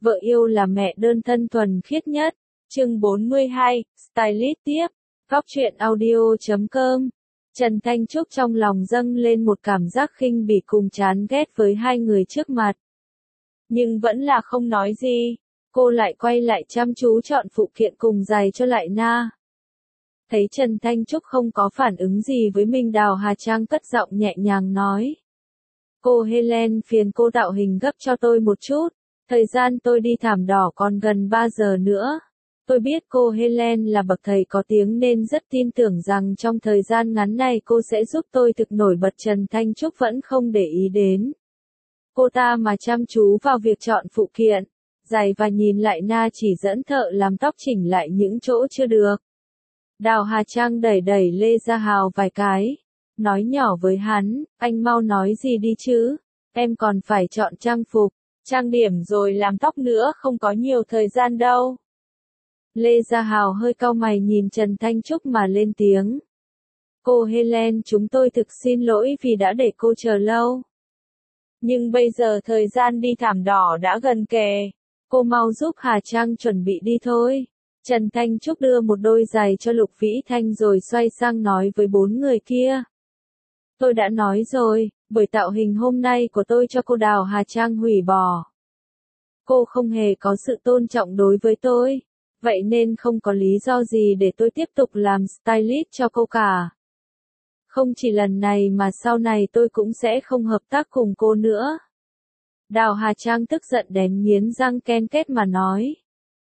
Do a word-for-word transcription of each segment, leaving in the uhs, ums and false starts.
Vợ yêu là mẹ đơn thân thuần khiết nhất. Chương bốn mươi hai, Stylist tiếp. Góc truyện audio chấm com. Trần Thanh Trúc trong lòng dâng lên một cảm giác khinh bỉ cùng chán ghét với hai người trước mặt. Nhưng vẫn là không nói gì. Cô lại quay lại chăm chú chọn phụ kiện cùng giày cho lại na. Thấy Trần Thanh Trúc không có phản ứng gì với mình, Đào Hà Trang cất giọng nhẹ nhàng nói. Cô Helen, phiền cô tạo hình gấp cho tôi một chút. Thời gian tôi đi thảm đỏ còn gần ba giờ nữa. Tôi biết cô Helen là bậc thầy có tiếng nên rất tin tưởng rằng trong thời gian ngắn này cô sẽ giúp tôi thực nổi bật. Trần Thanh Trúc vẫn không để ý đến cô ta mà chăm chú vào việc chọn phụ kiện, giày và nhìn lại na chỉ dẫn thợ làm tóc chỉnh lại những chỗ chưa được. Đào Hà Trang đẩy đẩy Lê Gia Hào vài cái, nói nhỏ với hắn, anh mau nói gì đi chứ, em còn phải chọn trang phục, trang điểm rồi làm tóc nữa, không có nhiều thời gian đâu. Lê Gia Hào hơi cau mày nhìn Trần Thanh Trúc mà lên tiếng. Cô Helen, chúng tôi thực xin lỗi vì đã để cô chờ lâu. Nhưng bây giờ thời gian đi thảm đỏ đã gần kề, cô mau giúp Hà Trang chuẩn bị đi thôi. Trần Thanh Trúc đưa một đôi giày cho Lục Vĩ Thanh rồi xoay sang nói với bốn người kia. Tôi đã nói rồi, buổi tạo hình hôm nay của tôi cho cô Đào Hà Trang hủy bỏ. Cô không hề có sự tôn trọng đối với tôi, vậy nên không có lý do gì để tôi tiếp tục làm stylist cho cô cả. Không chỉ lần này mà sau này tôi cũng sẽ không hợp tác cùng cô nữa. Đào Hà Trang tức giận đến nghiến răng ken két mà nói.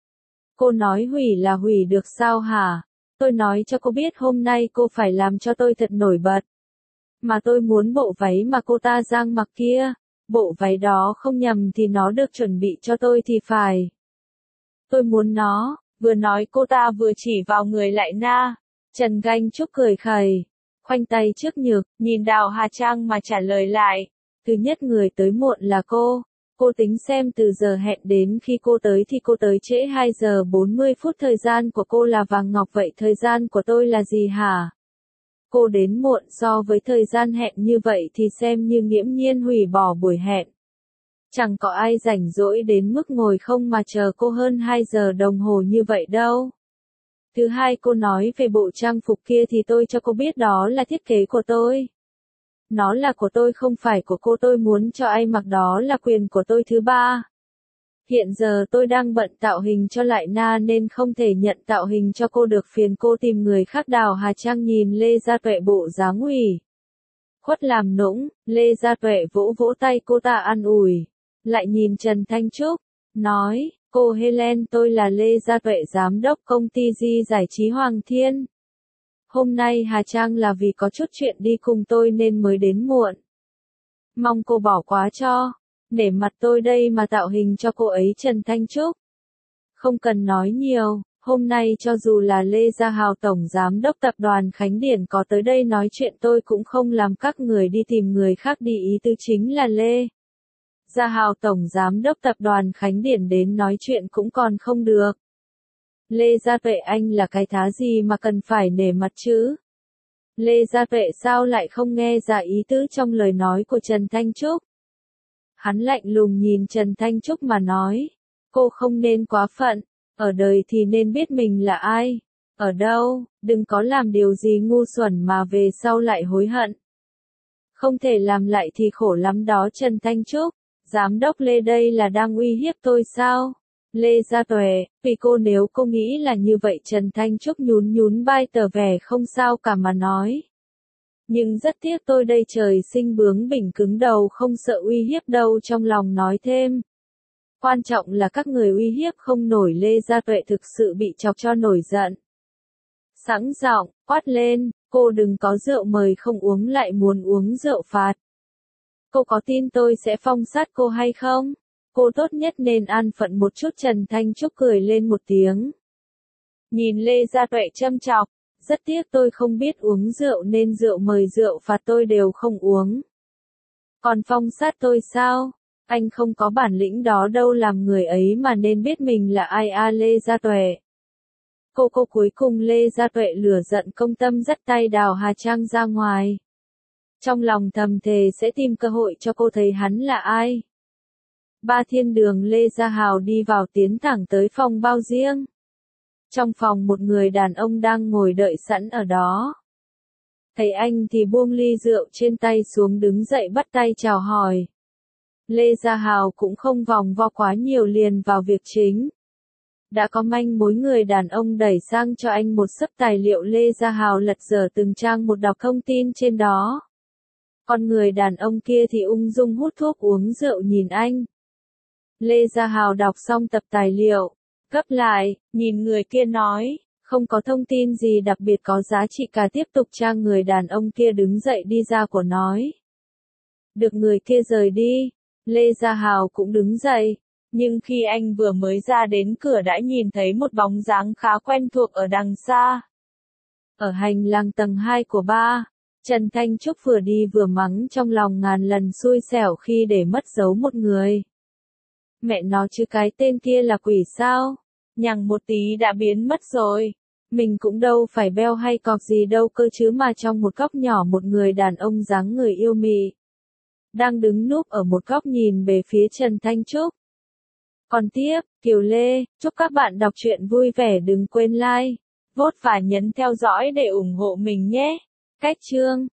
Cô nói hủy là hủy được sao hả? Tôi nói cho cô biết hôm nay cô phải làm cho tôi thật nổi bật. Mà tôi muốn bộ váy mà cô ta giang mặc kia, bộ váy đó không nhầm thì nó được chuẩn bị cho tôi thì phải. Tôi muốn nó, vừa nói cô ta vừa chỉ vào người lại na. Trần Thanh Trúc cười khẩy, khoanh tay trước ngực, nhìn Đào Hà Trang mà trả lời lại. Thứ nhất người tới muộn là cô. Cô tính xem từ giờ hẹn đến khi cô tới thì cô tới trễ hai giờ bốn mươi phút, thời gian của cô là vàng ngọc, vậy thời gian của tôi là gì hả? Cô đến muộn so với thời gian hẹn như vậy thì xem như nghiễm nhiên hủy bỏ buổi hẹn. Chẳng có ai rảnh rỗi đến mức ngồi không mà chờ cô hơn hai giờ đồng hồ như vậy đâu. Thứ hai, cô nói về bộ trang phục kia thì tôi cho cô biết đó là thiết kế của tôi. Nó là của tôi không phải của cô, tôi muốn cho ai mặc đó là quyền của tôi. Thứ ba, hiện giờ tôi đang bận tạo hình cho lại na nên không thể nhận tạo hình cho cô được, phiền cô tìm người khác. Đào Hà Trang nhìn Lê Gia Tuệ bộ dáng ủy khuất làm nũng, Lê Gia Tuệ vỗ vỗ tay cô ta an ủi, lại nhìn Trần Thanh Trúc, nói, cô Helen, tôi là Lê Gia Tuệ, giám đốc công ty Di Giải trí Hoàng Thiên. Hôm nay Hà Trang là vì có chút chuyện đi cùng tôi nên mới đến muộn. Mong cô bỏ qua cho, để mặt tôi đây mà tạo hình cho cô ấy. Trần Thanh Trúc, không cần nói nhiều, hôm nay cho dù là Lê Gia Hào tổng giám đốc tập đoàn Khánh Điển có tới đây nói chuyện tôi cũng không làm các người đi tìm người khác đi, ý tứ chính là Lê Gia Hào tổng giám đốc tập đoàn Khánh Điển đến nói chuyện cũng còn không được. Lê Gia Tuệ, anh là cái thá gì mà cần phải nể mặt chứ? Lê Gia Tuệ sao lại không nghe ra ý tứ trong lời nói của Trần Thanh Trúc? Hắn lạnh lùng nhìn Trần Thanh Trúc mà nói, cô không nên quá phận, ở đời thì nên biết mình là ai, ở đâu, đừng có làm điều gì ngu xuẩn mà về sau lại hối hận. Không thể làm lại thì khổ lắm đó. Trần Thanh Trúc, giám đốc Lê đây là đang uy hiếp tôi sao? Lê Gia Tuệ, vì cô nếu cô nghĩ là như vậy. Trần Thanh Trúc nhún nhún vai tỏ vẻ không sao cả mà nói. Nhưng rất tiếc tôi đây trời sinh bướng bỉnh cứng đầu, không sợ uy hiếp đâu. Trong lòng nói thêm. Quan trọng là các người uy hiếp không nổi. Lê Gia Tuệ thực sự bị chọc cho nổi giận. Sẵn giọng, quát lên, cô đừng có rượu mời không uống lại muốn uống rượu phạt. Cô có tin tôi sẽ phong sát cô hay không? Cô tốt nhất nên an phận một chút. Trần Thanh Trúc cười lên một tiếng. Nhìn Lê Gia Tuệ châm chọc, rất tiếc tôi không biết uống rượu nên rượu mời rượu phạt tôi đều không uống. Còn phong sát tôi sao? Anh không có bản lĩnh đó đâu, làm người ấy mà nên biết mình là ai a. Lê Gia Tuệ. Cô cô cuối cùng Lê Gia Tuệ lửa giận công tâm dắt tay Đào Hà Trang ra ngoài. Trong lòng thầm thề sẽ tìm cơ hội cho cô thấy hắn là ai. Ba thiên đường Lê Gia Hào đi vào tiến thẳng tới phòng bao riêng. Trong phòng một người đàn ông đang ngồi đợi sẵn ở đó. Thấy anh thì buông ly rượu trên tay xuống đứng dậy bắt tay chào hỏi. Lê Gia Hào cũng không vòng vo quá nhiều liền vào việc chính. Đã có manh mối người đàn ông đẩy sang cho anh một xấp tài liệu Lê Gia Hào lật dở từng trang một đọc thông tin trên đó. Còn người đàn ông kia thì ung dung hút thuốc uống rượu nhìn anh. Lê Gia Hào đọc xong tập tài liệu, gấp lại, nhìn người kia nói, không có thông tin gì đặc biệt có giá trị cả tiếp tục trang người đàn ông kia đứng dậy đi ra của nói. Được người kia rời đi, Lê Gia Hào cũng đứng dậy, nhưng khi anh vừa mới ra đến cửa đã nhìn thấy một bóng dáng khá quen thuộc ở đằng xa. Ở hành lang tầng hai của ba, Trần Thanh Trúc vừa đi vừa mắng trong lòng ngàn lần xui xẻo khi để mất dấu một người. Mẹ nó chứ cái tên kia là quỷ sao? Nhằng một tí đã biến mất rồi. Mình cũng đâu phải beo hay cọp gì đâu cơ chứ mà trong một góc nhỏ một người đàn ông dáng người yêu mị. Đang đứng núp ở một góc nhìn về phía Trần Thanh Trúc. Còn tiếp, Kiều Lê, chúc các bạn đọc truyện vui vẻ đừng quên like, vote và nhấn theo dõi để ủng hộ mình nhé. Cách chương